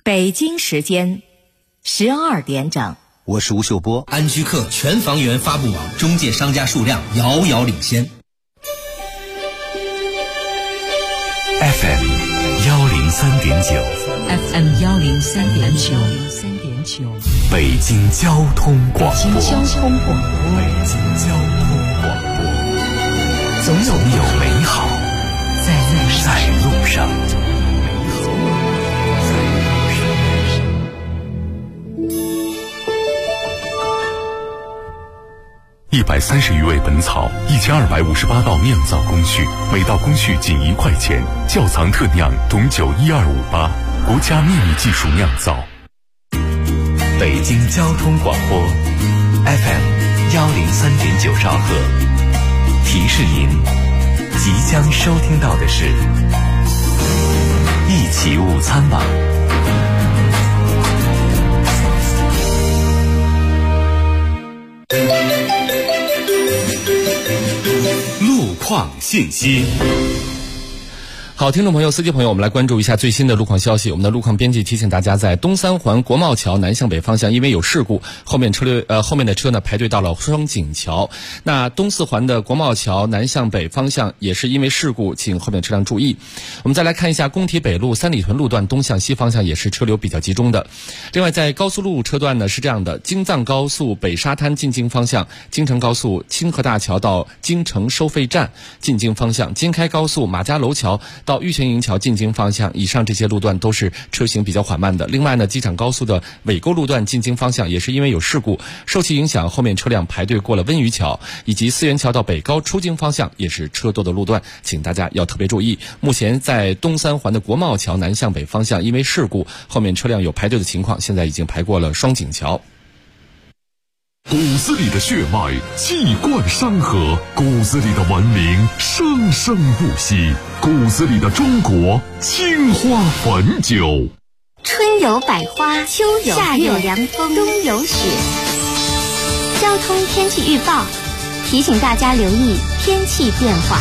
北京时间12点整。 我是吴秀波。 安居客全房源发布网中介商家数量遥遥领先。 FM 103.9 FM 103.9 北京交通广播。 北京交通广播，总有美好在路上。130余味本草，1258道酿造工序，每道工序仅1块钱。窖藏特酿董酒12588，国家秘密技术酿造。北京交通广播 FM 103.9兆赫，提示您即将收听到的是一起午餐吧。路况信息。 好，听众朋友、司机朋友，我们来关注一下最新的路况消息。我们的路况编辑提醒大家，在东三环国贸桥南向北方向，因为有事故，后面的车呢排队到了双井桥。那东四环的国贸桥南向北方向也是因为事故，请后面车辆注意。我们再来看一下工体北路三里屯路段东向西方向也是车流比较集中的。另外，在高速路车段呢是这样的：京藏高速北沙滩进京方向，京承高速清河大桥到京承收费站进京方向，京开高速马家楼桥到玉泉营桥进京方向，以上这些路段都是车行比较缓慢的。另外呢，机场高速的尾沟路段进京方向也是因为有事故，受其影响，后面车辆排队过了温榆桥，以及四元桥到北高出京方向也是车多的路段，请大家要特别注意。目前在东三环的国贸桥南向北方向，因为事故，后面车辆有排队的情况，现在已经排过了双井桥。 骨子里的血脉气贯山河，骨子里的文明生生不息，骨子里的中国青花汾酒。 春有百花，秋有夏有凉风，冬有雪。交通天气预报提醒大家留意天气变化。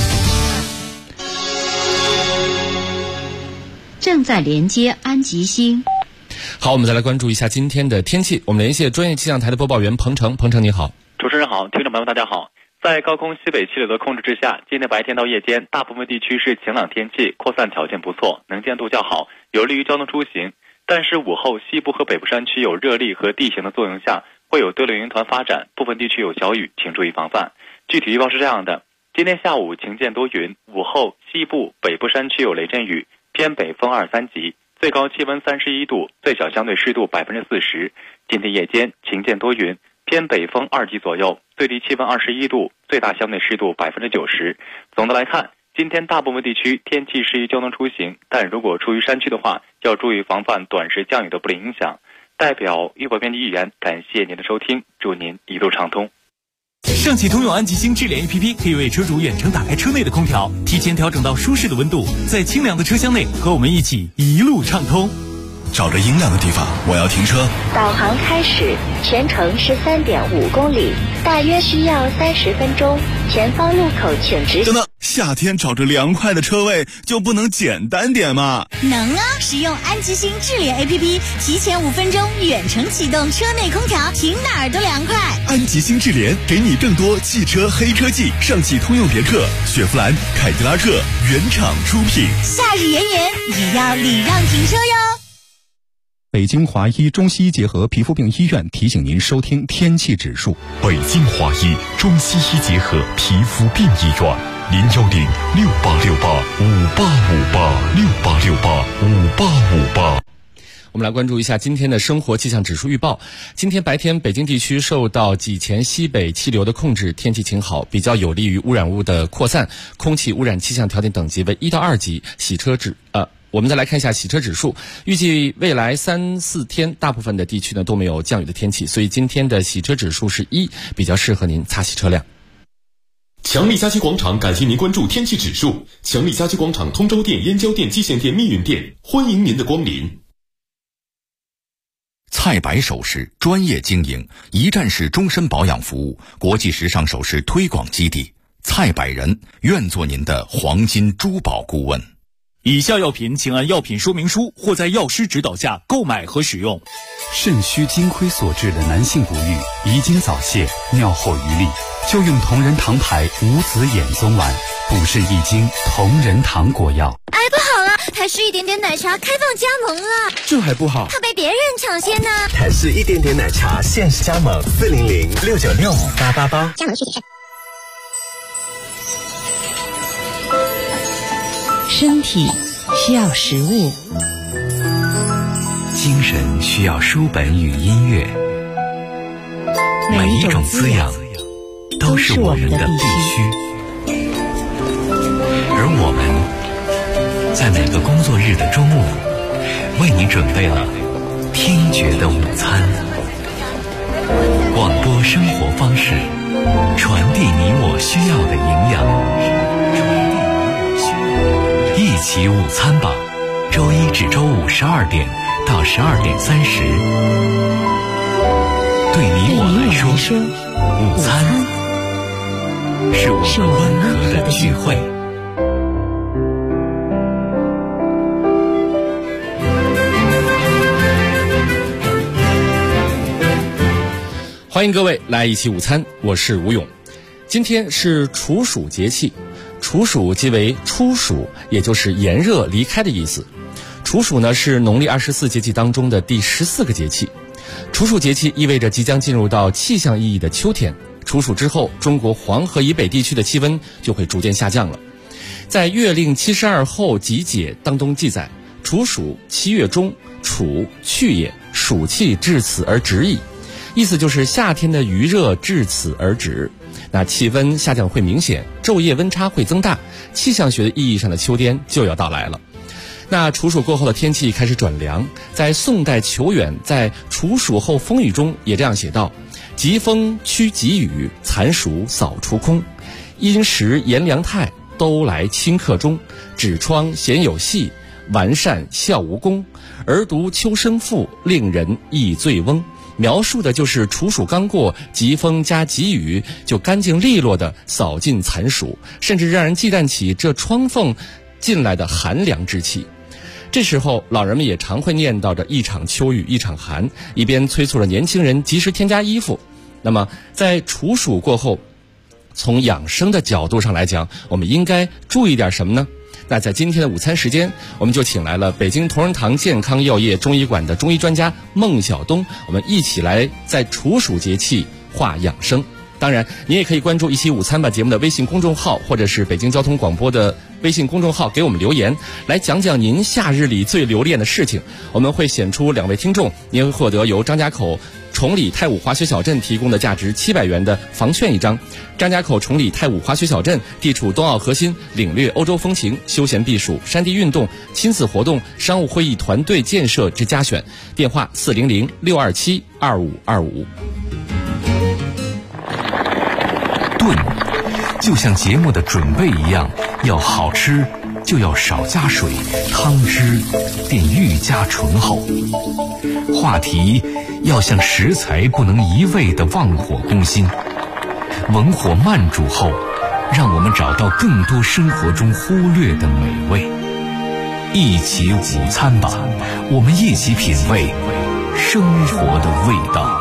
正在连接安吉星。 好，我们再来关注一下今天的天气。我们连线专业气象台的播报员彭程。彭程你好。 主持人好，听众朋友大家好。在高空西北气流的控制之下，今天白天到夜间大部分地区是晴朗天气，扩散条件不错，能见度较好，有利于交通出行。但是午后西部和北部山区有热力和地形的作用下，会有对流云团发展，部分地区有小雨，请注意防范。具体预报是这样的：今天下午晴见多云，午后西部北部山区有雷阵雨，偏北风2、3级，最高气温31度，最小相对湿度40%。今天夜间晴见多云，偏北风2级左右，最低气温21度，最大相对湿度90%。总的来看，今天大部分地区天气适宜交通出行，但如果处于山区的话，要注意防范短时降雨的不利影响。代表预报编辑一员，感谢您的收听，祝您一路畅通。 上汽通用安吉星智联 APP 可以为车主远程打开车内的空调，提前调整到舒适的温度，在清凉的车厢内和我们一起一路畅通。 找着阴凉的地方，我要停车。 导航开始，全程13.5公里，大约需要30分钟。前方路口请直行。 等等，夏天找着凉快的车位就不能简单点吗？ 能啊！使用安吉星智联 APP， 提前5分钟远程启动车内空调，停哪儿都凉快。 安吉星智联给你更多汽车黑科技，上汽通用别克、雪佛兰、凯迪拉克原厂出品。 夏日炎炎也要礼让停车哟。 北京华医中西医结合皮肤病医院提醒您收听天气指数。 北京华医中西医结合皮肤病医院，0106868585858，68685858。 我们来关注一下今天的生活气象指数预报。今天白天北京地区受到几前西北气流的控制，天气晴好，比较有利于污染物的扩散，空气污染气象条件等级为1到2级。我们再来看一下洗车指数，预计未来3、4天大部分的地区呢都没有降雨的天气，所以今天的洗车指数是1，比较适合您擦洗车辆。 强力家居广场感谢您关注天气指数。强力家居广场通州店、燕郊店、蓟县店、密云店，欢迎您的光临。 蔡白首饰专业经营，一站式终身保养服务，国际时尚首饰推广基地。蔡百人愿做您的黄金珠宝顾问。 以下药品请按药品说明书或在药师指导下购买和使用。 肾虚金亏所致的男性不育、遗精早泄、尿后余力，就用同仁堂牌无子衍宗丸，补肾益精，同仁堂果药。 哎，不好了，台式一点点奶茶开放加盟了， 这还不好， 怕被别人抢先呢。 台式一点点奶茶限时加盟，400-696-5888， 加盟需谨慎。 身体需要食物， 精神需要书本与音乐，每一种滋养都是我们的必须。而我们在每个工作日的中午，为你准备了听觉的午餐。广播生活方式，传递你我需要的营养。一起午餐吧，周一至周五12点到12点30。对你我来说，午餐是我们温和的聚会。 欢迎各位来一起午餐，我是吴勇。今天是处暑节气，处暑即为初暑，也就是炎热离开的意思。处暑呢是农历24节气当中的第14个节气。处暑节气意味着即将进入到气象意义的秋天。处暑之后，中国黄河以北地区的气温就会逐渐下降了。在《月令72候集解》当中记载，处暑7月中，处去也，暑气至此而止矣。意思就是夏天的余热至此而止，那气温下降会明显，昼夜温差会增大，气象学的意义上的秋天就要到来了。那处暑过后的天气开始转凉，在宋代裘远在《处暑后风雨》中也这样写道：疾风驱疾雨，残暑扫除空，阴时炎凉态，都来顷刻中，纸窗闲有戏，完善笑无功，而读秋声赋，令人意醉翁。描述的就是处暑刚过，疾风加疾雨就干净利落地扫尽残暑，甚至让人忌惮起这窗缝进来的寒凉之气。这时候老人们也常会念叨着一场秋雨一场寒，一边催促着年轻人及时添加衣服。那么在处暑过后，从养生的角度上来讲，我们应该注意点什么呢？那在今天的午餐时间，我们就请来了北京同仁堂健康药业中医馆的中医专家孟晓东，我们一起来在处暑节气话养生。当然你也可以关注一期午餐吧节目的微信公众号，或者是北京交通广播的微信公众号，给我们留言，来讲讲您夏日里最留恋的事情。我们会选出2位听众，您会获得由张家口崇礼太武滑雪小镇提供的价值700元的房券1张。张家口崇礼太武滑雪小镇地处冬奥核心，领略欧洲风情，休闲避暑，山地运动，亲子活动，商务会议，团队建设之佳选。电话400-627-2525。 炖就像节目的准备一样，要好吃就要少加水，汤汁便愈加醇厚。话题要像食材不能一味的忘火攻心，文火慢煮后，让我们找到更多生活中忽略的美味。一起午餐吧，我们一起品味生活的味道。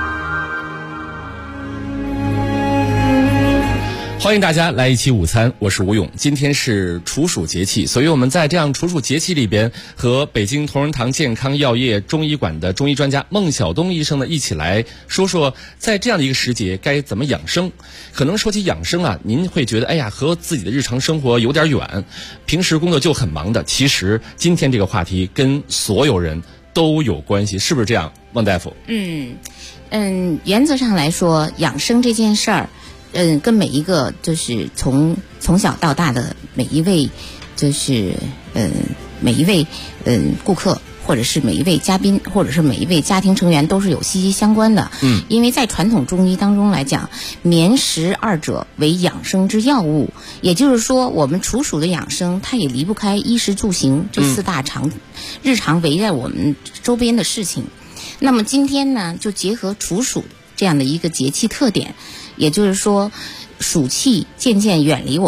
欢迎大家来一起午餐，我是吴勇。今天是处暑节气，所以我们在这样处暑节气里边，和北京同仁堂健康药业中医馆的中医专家孟晓东医生呢，一起来说说在这样的一个时节该怎么养生。可能说起养生啊，您会觉得哎呀，和自己的日常生活有点远，平时工作就很忙的。其实今天这个话题跟所有人都有关系，是不是这样，孟大夫？ 原则上来说，养生这件事儿，跟每一个就是从小到大的每一位，就是每一位顾客，或者是每一位嘉宾，或者是每一位家庭成员都是有息息相关的。因为在传统中医当中来讲，眠食二者为养生之要务，也就是说，我们处暑的养生，它也离不开衣食住行这4大日常围在我们周边的事情。那么今天呢，就结合处暑这样的一个节气特点，也就是说，暑气渐渐远离我们，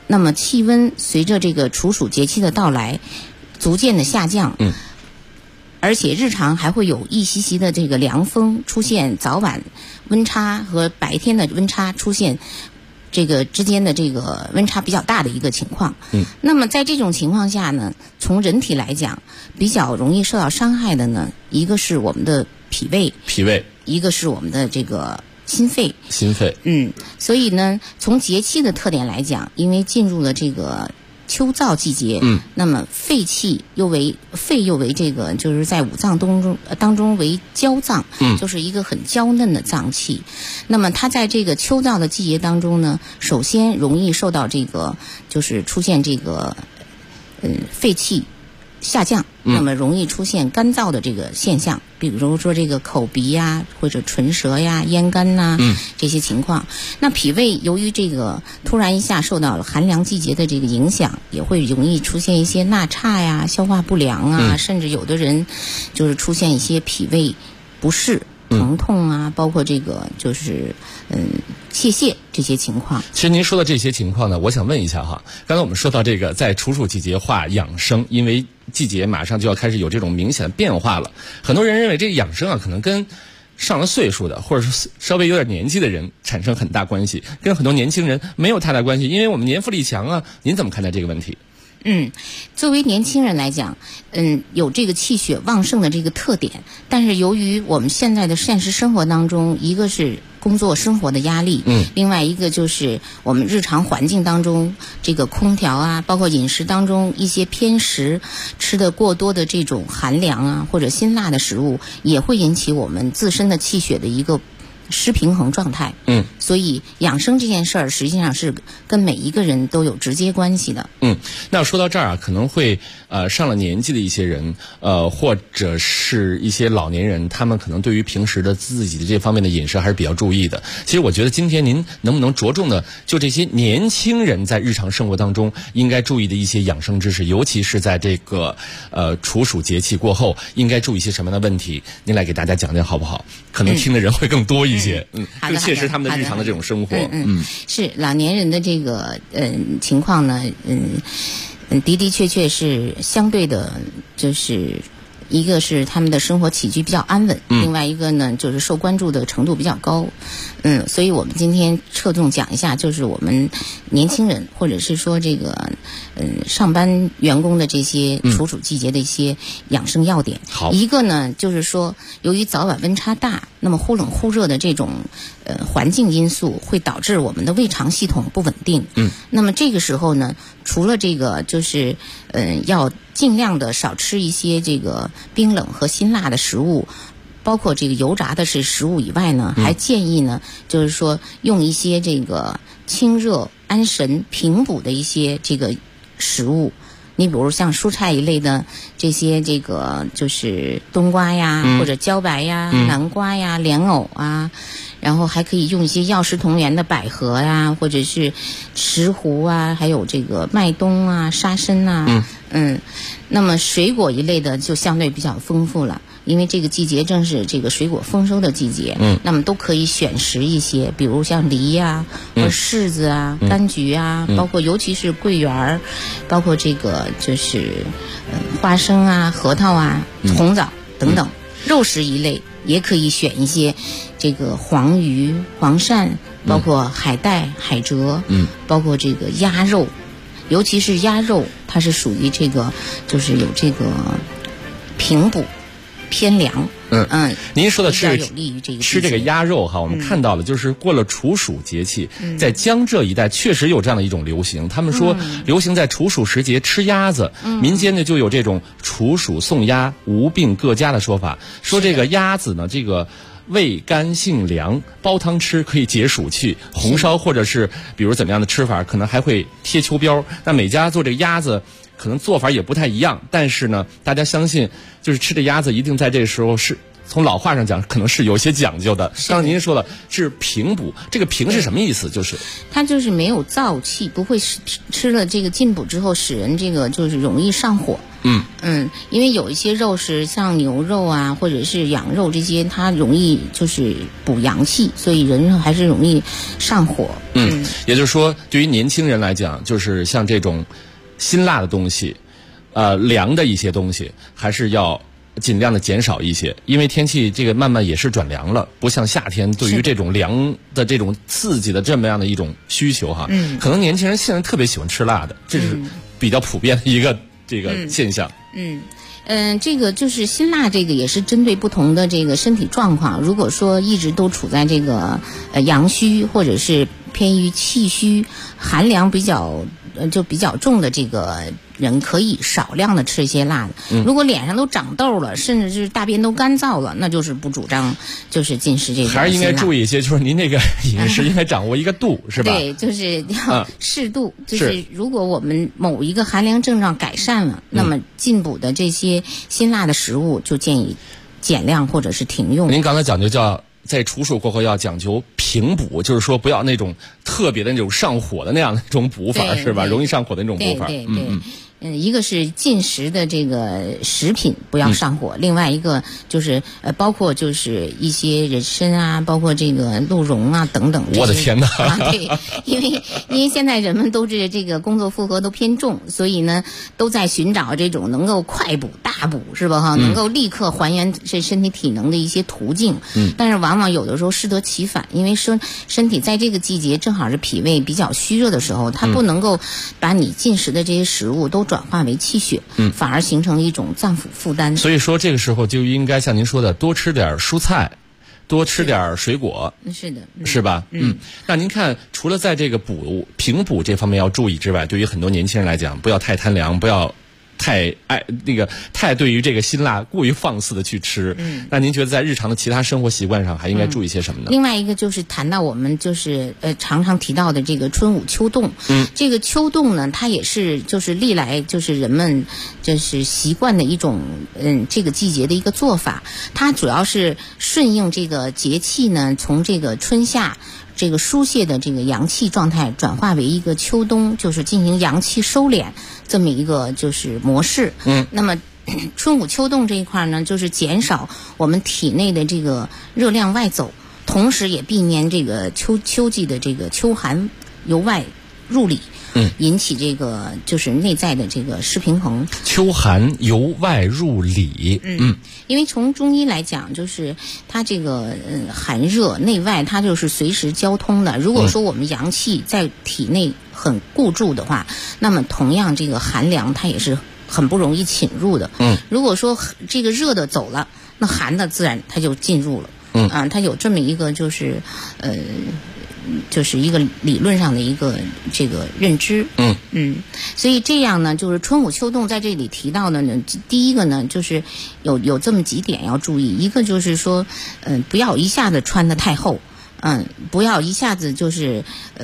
那么气温随着这个处暑节气的到来，逐渐的下降。而且日常还会有一习习的这个凉风出现，早晚温差和白天的温差出现，这个之间的这个温差比较大的一个情况。那么在这种情况下呢，从人体来讲，比较容易受到伤害的呢，一个是我们的脾胃，一个是我们的这个心肺。所以呢，从节气的特点来讲，因为进入了这个秋燥季节，那么肺又为这个就是在五脏当中为娇脏，就是一个很娇嫩的脏器。那么它在这个秋燥的季节当中呢，首先容易受到这个就是出现这个肺气下降，那么容易出现干燥的这个现象，比如说这个口鼻呀，或者唇舌呀、咽干呐，这些情况。那脾胃由于这个突然一下受到了寒凉季节的这个影响，也会容易出现一些纳差呀、消化不良啊，甚至有的人就是出现一些脾胃不适、疼痛啊，包括这个就是泄泻这些情况。 其实您说的这些情况呢，我想问一下哈，刚才我们说到这个在处暑季节化养生，因为季节马上就要开始有这种明显的变化了，很多人认为这个养生啊，可能跟上了岁数的或者是稍微有点年纪的人产生很大关系，跟很多年轻人没有太大关系，因为我们年富力强啊。您怎么看待这个问题？ 作为年轻人来讲，有这个气血旺盛的这个特点，但是由于我们现在的现实生活当中，一个是工作生活的压力，另外一个就是我们日常环境当中这个空调啊，包括饮食当中一些偏食，吃的过多的这种寒凉啊或者辛辣的食物，也会引起我们自身的气血的一个失平衡状态。所以养生这件事儿实际上是跟每一个人都有直接关系的。 那说到这儿啊，可能会上了年纪的一些人，或者是一些老年人，他们可能对于平时的自己的这方面的饮食还是比较注意的。其实我觉得今天您能不能着重的就这些年轻人在日常生活当中应该注意的一些养生知识，尤其是在这个处暑节气过后，应该注意一些什么样的问题，您来给大家讲讲好不好？可能听的人会更多一些，更切实他们的日常的这种生活。 是老年人的这个情况呢，的确是相对的，就是一个是他们的生活起居比较安稳，另外一个呢就是受关注的程度比较高。所以我们今天侧重讲一下，就是我们年轻人或者是说这个上班员工的这些处暑季节的一些养生要点。一个呢就是说，由于早晚温差大，那么忽冷忽热的这种环境因素会导致我们的胃肠系统不稳定。那么这个时候呢，除了这个就是要尽量的少吃一些这个冰冷和辛辣的食物，包括这个油炸的食物以外呢，还建议呢，就是说用一些这个清热安神平补的一些这个食物。你比如像蔬菜一类的这些这个就是冬瓜呀，或者茭白呀、南瓜呀、莲藕啊，然后还可以用一些药食同源的百合呀，或者是石斛啊，还有这个麦冬啊、沙参啊。那么水果一类的就相对比较丰富了，因为这个季节正是这个水果丰收的季节。那么都可以选食一些，比如像梨呀、或者柿子啊、柑橘啊，包括尤其是桂圆儿，包括这个就是花生啊、核桃啊、红枣等等。肉食一类也可以选一些这个黄鱼、黄鳝，包括海带、海蜇，包括这个鸭肉。尤其是鸭肉，它是属于这个就是有这个平补偏凉。 您说的是有利于这个吃这个鸭肉哈，我们看到了，就是过了处暑节气，在江浙一带确实有这样的一种流行。他们说流行在处暑时节吃鸭子，民间呢就有这种处暑送鸭、无病各家的说法，说这个鸭子呢，这个味甘性凉，煲汤吃可以解暑气，红烧或者是比如怎么样的吃法，可能还会贴秋膘。那每家做这个鸭子可能做法也不太一样，但是呢，大家相信就是吃的鸭子一定在这个时候是从老话上讲，可能是有些讲究的。刚才您说了是平补，这个平是什么意思？就是它就是没有燥气，不会吃了这个进补之后使人这个就是容易上火。因为有一些肉是像牛肉啊，或者是羊肉这些，它容易就是补阳气，所以人还是容易上火。 也就是说，对于年轻人来讲，就是像这种辛辣的东西，凉的一些东西，还是要尽量的减少一些，因为天气这个慢慢也是转凉了，不像夏天对于这种凉的这种刺激的这么样的一种需求哈。可能年轻人现在特别喜欢吃辣的，这是比较普遍的一个这个现象。 这个就是辛辣，这个也是针对不同的这个身体状况。如果说一直都处在这个阳虚，或者是偏于气虚、寒凉比较重的这个人，可以少量的吃一些辣的。如果脸上都长痘了，甚至是大便都干燥了，那就是不主张就是进食这个。 还是应该注意一些，就是您那个饮食应该掌握一个度，是吧？ 对，就是要适度。就是如果我们某一个寒凉症状改善了，那么进补的这些辛辣的食物就建议减量或者是停用。 您刚才讲究叫在处暑过后要讲究平补，就是说不要那种特别的那种上火的那样的一种补法，是吧？容易上火的那种补法。 一个是进食的这个食品不要上火，另外一个就是包括就是一些人参啊，包括这个鹿茸啊等等。 我的天哪！ 对，因为现在人们都是这个工作负荷都偏重，所以呢都在寻找这种能够快补大补，是吧？能够立刻还原这身体体能的一些途径。但是往往有的时候适得其反，因为说身体在这个季节正好是脾胃比较虚热的时候，它不能够把你进食的这些食物都转化为气血，反而形成一种脏腑负担。 所以说这个时候就应该像您说的，多吃点蔬菜，多吃点水果。 是的， 是吧？那您看，除了在这个平补这方面要注意之外，对于很多年轻人来讲，不要太贪凉，不要太对于这个辛辣过于放肆的去吃。那您觉得在日常的其他生活习惯上还应该注意些什么呢？ 另外一个就是谈到我们就是常常提到的这个春捂秋冻。这个秋冻呢，它也是就是历来就是人们就是习惯的一种这个季节的一个做法。它主要是顺应这个节气呢，从这个春夏这个疏泄的这个阳气状态转化为一个秋冬，就是进行阳气收敛这么一个就是模式。那么春捂秋冻这一块呢，就是减少我们体内的这个热量外走，同时也避免这个秋季的这个秋寒由外入里，引起这个就是内在的这个失平衡。 秋寒由外入里。 因为从中医来讲，就是它这个寒热内外它就是随时交通的。如果说我们阳气在体内很固住的话，那么同样这个寒凉它也是很不容易侵入的。如果说这个热的走了，那寒的自然它就进入了。它有这么一个就是就是一个理论上的一个这个认知。所以这样呢，就是春捂秋冻在这里提到的呢，第一个呢就是有这么几点要注意。一个就是说不要一下子穿得太厚，不要一下子就是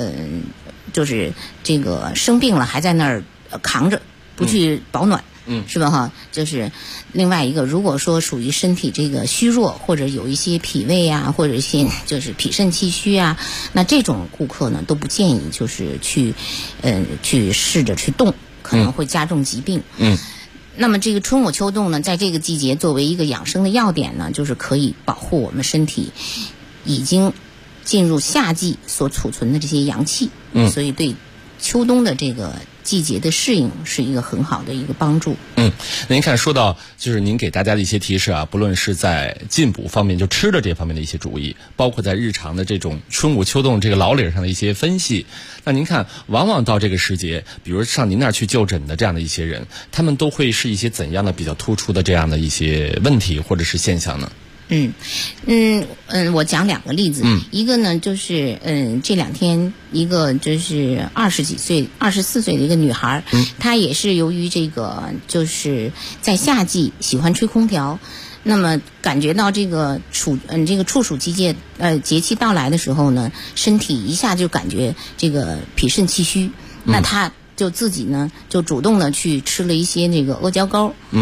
这个生病了还在那儿扛着不去保暖。是吧哈？就是另外一个，如果说属于身体这个虚弱，或者有一些脾胃啊，或者一些就是脾肾气虚啊，那这种顾客呢都不建议就是去试着去动，可能会加重疾病。那么这个春捂秋冻呢，在这个季节作为一个养生的要点呢，就是可以保护我们身体已经进入夏季所储存的这些阳气。所以对秋冬的这个季节的适应是一个很好的一个帮助。 您看说到就是您给大家的一些提示啊，不论是在进补方面就吃的这方面的一些主意，包括在日常的这种春捂秋冻这个老理上的一些分析。那您看往往到这个时节，比如上您那儿去就诊的这样的一些人，他们都会是一些怎样的比较突出的这样的一些问题或者是现象呢？ 我讲两个例子。一个呢就是这两天一个就是20几岁24岁的一个女孩，她也是由于这个就是在夏季喜欢吹空调，那么感觉到这个处暑节气到来的时候呢，身体一下就感觉这个脾肾气虚，那她就自己呢就主动的去吃了一些那个阿胶糕。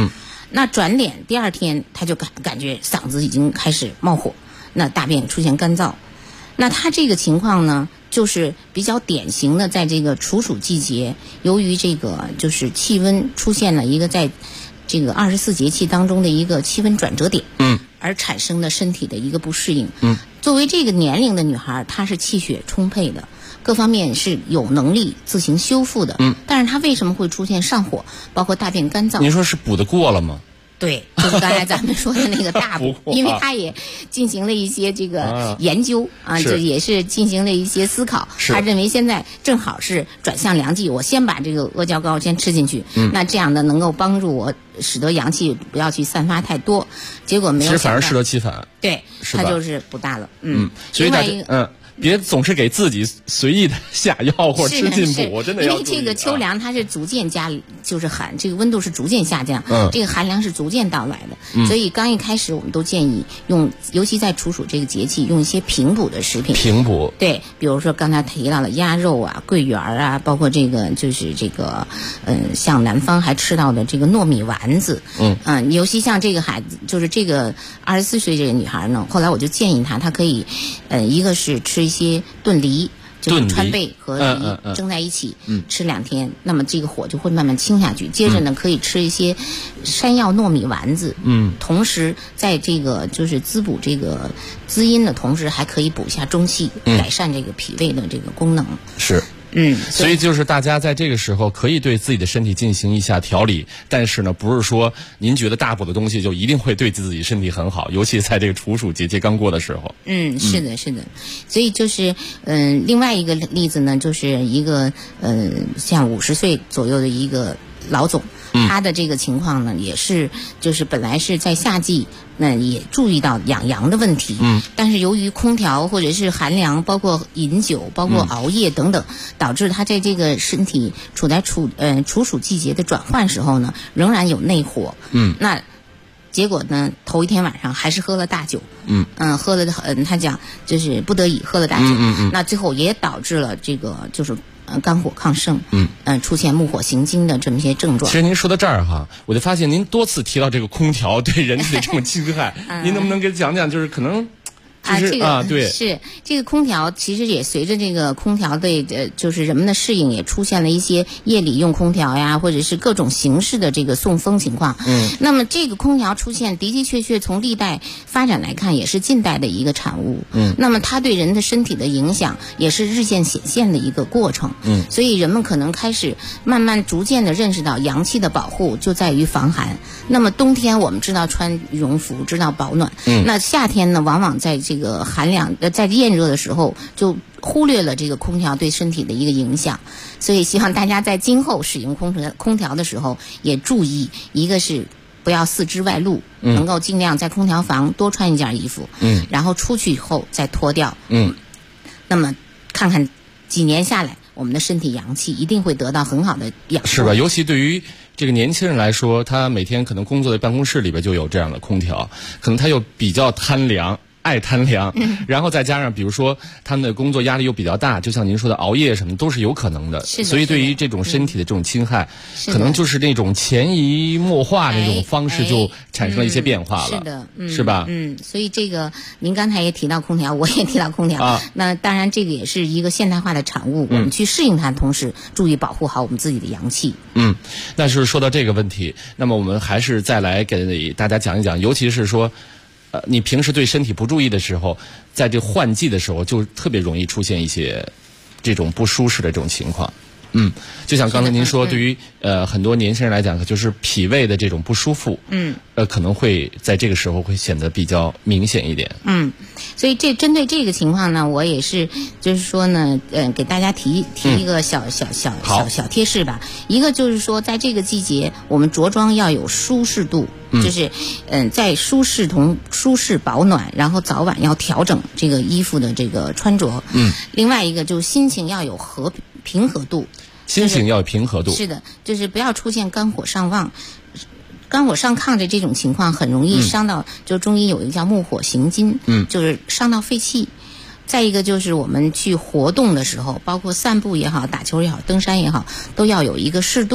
那转脸第2天他就感觉嗓子已经开始冒火，那大便出现干燥。那他这个情况呢，就是比较典型的，在这个处暑季节，由于这个就是气温出现了一个在这个24节气当中的一个气温转折点，而产生的身体的一个不适应。作为这个年龄的女孩，她是气血充沛的，各方面是有能力自行修复的。但是她为什么会出现上火，包括大便干燥？ 您说是补得过了吗？ 对，就是刚才咱们说的那个大补，因为他也进行了一些这个研究这也是进行了一些思考。他认为现在正好是转向凉季，我先把这个阿胶糕先吃进去，那这样的能够帮助我使得阳气不要去散发太多。结果没有， 其实反而适得其反。 对，他就是不大了。 所以大家别总是给自己随意的下药或者吃进补，真的要注意。 因为这个秋凉它是逐渐就是这个温度是逐渐下降，这个寒凉是逐渐到来的，所以刚一开始我们都建议尤其在处暑这个节气，用一些平补的食品。平补，对，比如说刚才提到了鸭肉啊、桂圆啊，包括这个就是这个像南方还吃到的这个糯米丸子，尤其像这个孩子，就是这个24岁这个女孩呢，后来我就建议她可以一个是吃一些炖梨，就是川贝和梨蒸在一起，吃2天，那么这个火就会慢慢清下去。接着呢，可以吃一些山药糯米丸子，同时在这个就是滋补这个滋阴的同时，还可以补一下中气，改善这个脾胃的这个功能。 是。所以就是大家在这个时候可以对自己的身体进行一下调理，但是呢，不是说您觉得大补的东西就一定会对自己身体很好，尤其在这个处暑节气刚过的时候。是的，是的。所以就是另外一个例子呢，就是一个像50岁左右的一个老总。他的这个情况呢，也是就是本来是在夏季，那也注意到养阳的问题，但是由于空调或者是寒凉，包括饮酒，包括熬夜等等，导致他在这个身体处在处暑季节的转换时候呢，仍然有内火。那结果呢，头一天晚上还是喝了大酒，喝了他讲就是不得已喝了大酒，那最后也导致了这个就是肝火亢盛，出现木火行经的这么一些症状。其实您说到这儿哈，我就发现您多次提到这个空调对人体的这种侵害，您能不能给讲讲？就是可能。对， 是这个空调，其实也随着这个空调的就是人们的适应，也出现了一些夜里用空调呀，或者是各种形式的这个送风情况。那么这个空调出现的的确确从历代发展来看，也是近代的一个产物。那么它对人的身体的影响也是日渐显现的一个过程。所以人们可能开始慢慢逐渐的认识到，阳气的保护就在于防寒。那么冬天我们知道穿羽绒服，知道保暖。那夏天呢，往往在这个寒凉在炎热的时候，就忽略了这个空调对身体的一个影响。所以希望大家在今后使用空调的时候，也注意，一个是不要四肢外露，能够尽量在空调房多穿一件衣服，然后出去以后再脱掉。那么看看几年下来，我们的身体阳气一定会得到很好的养护， 是吧？尤其对于这个年轻人来说，他每天可能工作在办公室里边就有这样的空调，可能他又比较贪凉。爱贪凉，然后再加上比如说他们的工作压力又比较大，就像您说的熬夜什么都是有可能的。所以对于这种身体的这种侵害，可能就是那种潜移默化那种方式就产生了一些变化了。 是的， 是吧？ 所以这个您刚才也提到空调，我也提到空调。那当然这个也是一个现代化的产物，我们去适应它的同时，注意保护好我们自己的阳气。 那是说到这个问题，那么我们还是再来给大家讲一讲，尤其是说你平时对身体不注意的时候，在这换季的时候就特别容易出现一些这种不舒适的这种情况。就像刚才您说，对于很多年轻人来讲，就是脾胃的这种不舒服，可能会在这个时候会显得比较明显一点。 所以针对这个情况呢，我也是就是说呢，给大家提一个小贴士吧。一个就是说，在这个季节，我们着装要有舒适度。就是在舒适保暖，然后早晚要调整这个衣服的这个穿着。另外一个就是心情要有平和度， 心情要有平和度。 是的，就是不要出现肝火上旺。肝火上亢的这种情况很容易伤到，就中医有一个叫木火行金，就是伤到肺气。再一个就是我们去活动的时候，包括散步也好，打球也好，登山也好，都要有一个适度。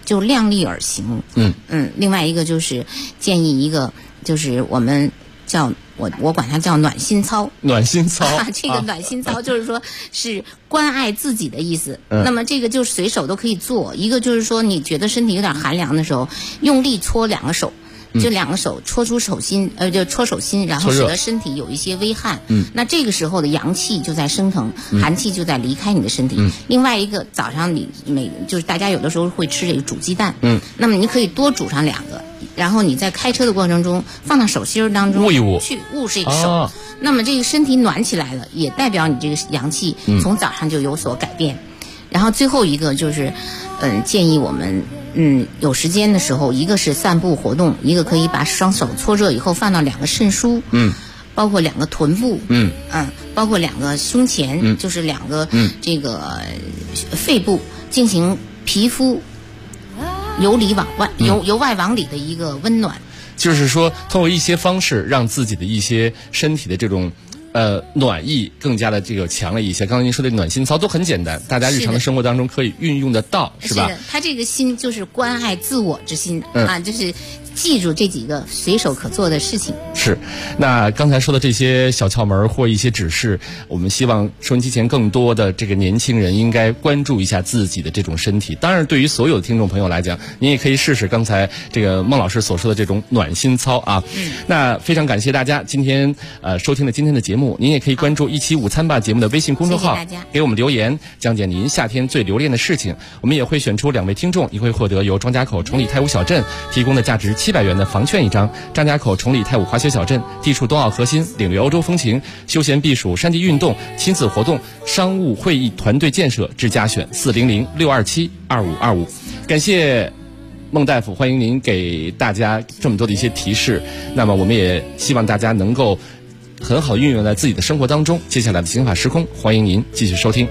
就量力而行。另外一个就是建议一个，就是我们叫我管它叫暖心操。 暖心操， 这个暖心操就是说是关爱自己的意思。那么这个就是随手都可以做。一个就是说你觉得身体有点寒凉的时候，用力搓2个手。就2个手搓出手心，就搓手心，然后使得身体有一些微汗。那这个时候的阳气就在升腾，寒气就在离开你的身体。另外一个，早上你就是大家有的时候会吃这个煮鸡蛋，那么你可以多煮上2个，然后你在开车的过程中放到手心当中去捂这个手，那么这个身体暖起来了，也代表你这个阳气从早上就有所改变。然后最后一个就是，建议我们。有时间的时候，一个是散步活动，一个可以把双手搓热以后放到2个肾腧，包括2个臀部，包括2个胸前，就是2个这个肺部，进行皮肤由外往里的一个温暖。 就是说，通过一些方式，让自己的一些身体的这种。暖意更加的这个强了一些。刚才您说的暖心操都很简单，大家日常的生活当中可以运用得到，是吧？ 是的，他这个心就是关爱自我之心啊，就是记住这几个随手可做的事情。 是，那刚才说的这些小窍门或一些指示，我们希望收音机前更多的这个年轻人应该关注一下自己的这种身体。当然，对于所有的听众朋友来讲，您也可以试试刚才这个孟老师所说的这种暖心操啊。那非常感谢大家今天收听了今天的节目。您也可以关注一期午餐吧节目的微信公众号， 谢谢大家给我们留言，讲解您夏天最留恋的事情。我们也会选出2位听众，你会获得由张家口崇礼太武小镇提供的价值700元的房券1张。张家口崇礼太武滑雪小镇地处冬奥核心，领略欧洲风情，休闲避暑、山地运动、亲子活动、商务会议、团队建设之佳选，400-627-2525。感谢孟大夫，欢迎您给大家这么多的一些提示。那么我们也希望大家能够很好运用在自己的生活当中。接下来的刑法时空，欢迎您继续收听。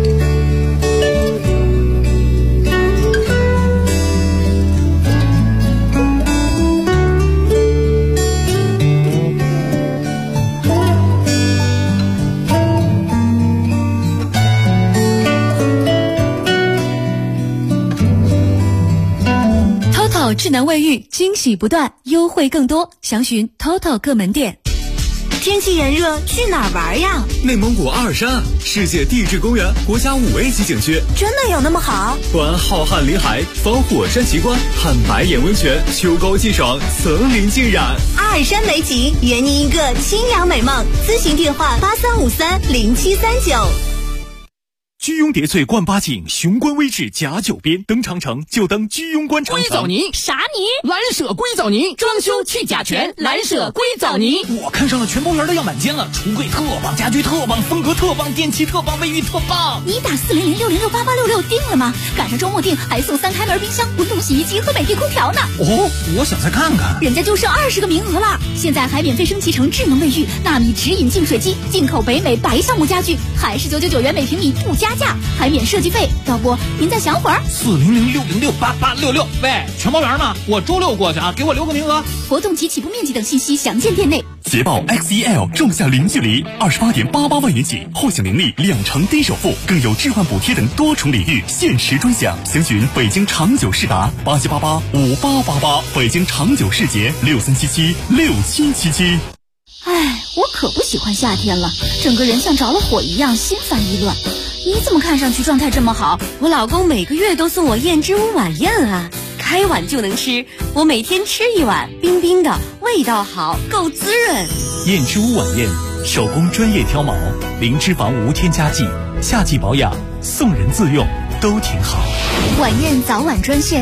TOTO 智能卫浴，惊喜不断，优惠更多，详询 TOTO 各门店。 天气炎热，去哪儿玩呀？ 内蒙古阿尔山，世界地质公园国家5A 级景区， 真的有那么好？ 观浩瀚林海，访火山奇观，看白眼温泉，秋高气爽，层林尽染。 阿尔山美景，圆你一个清凉美梦。咨询电话83530739。 居庸叠翠冠八景，雄关微志甲9边，登长城就登居庸关长城。 硅藻泥啥泥？蓝舍硅藻泥，装修去甲醛，蓝舍硅藻泥。 我看上了全包园的样板间了，橱柜特棒，家具特棒，风格特棒，电器特棒，卫浴特棒。 你打400-606-8866定了吗？赶上周末订还送3开门冰箱、温度洗衣机和美的空调呢。 哦，我想再看看。 人家就剩20个名额了，现在还免费升级成智能卫浴、纳米直饮净水机、进口北美白橡木家具，还是999元每平米不加价，还免设计费。要不您再想会儿 ？400-606-8866。喂，全包园呢？我周6过去啊，给我留个名额。 活动及起步面积等信息详见店内。 捷豹 XEL 仲夏零距离，28.88万元起，后享年利2成低首付，更有置换补贴等多重礼遇，限时专享。详询北京长久世达87885888，北京长久世捷63776777。 哎，我可不喜欢夏天了，整个人像着了火一样，心烦意乱。你怎么看上去状态这么好？ 我老公每个月都送我燕之屋晚宴啊，开碗就能吃，我每天吃1碗，冰冰的，味道好，够滋润。 燕之屋晚宴，手工专业挑毛，零脂肪无添加剂，夏季保养，送人自用都挺好。 晚宴早晚专线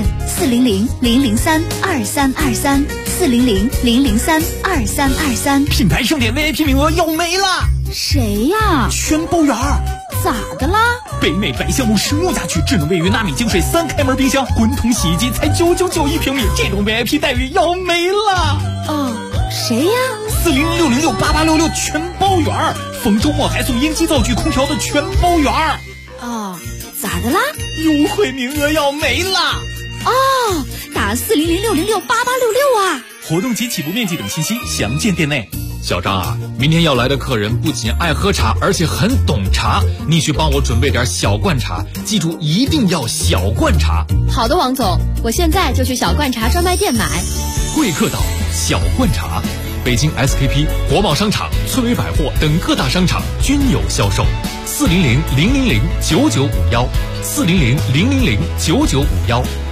400-003-2323，400-003-2323。 品牌盛典 VIP 名额要没了。 谁呀？ 全包园。 咋的啦？ 北美白橡木实木家具，智能卫浴，纳米净水，3开门冰箱，滚筒洗衣机才999一平米，这种 VIP 待遇要没了。 哦，谁呀 ？400-606-8866全包园，逢周末还送烟机、灶具、空调的全包园。 哦，咋的啦？ 优惠名额要没了。 哦，打400-606-8866啊！ 活动及起步面积等信息详见店内。 小张啊，明天要来的客人不仅爱喝茶，而且很懂茶，你去帮我准备点小罐茶，记住一定要小罐茶。 好的，王总，我现在就去小罐茶专卖店买。 贵客岛小罐茶，北京 SKP、国贸商场、翠微百货等各大商场均有销售。400-000-9951，400-000-9951。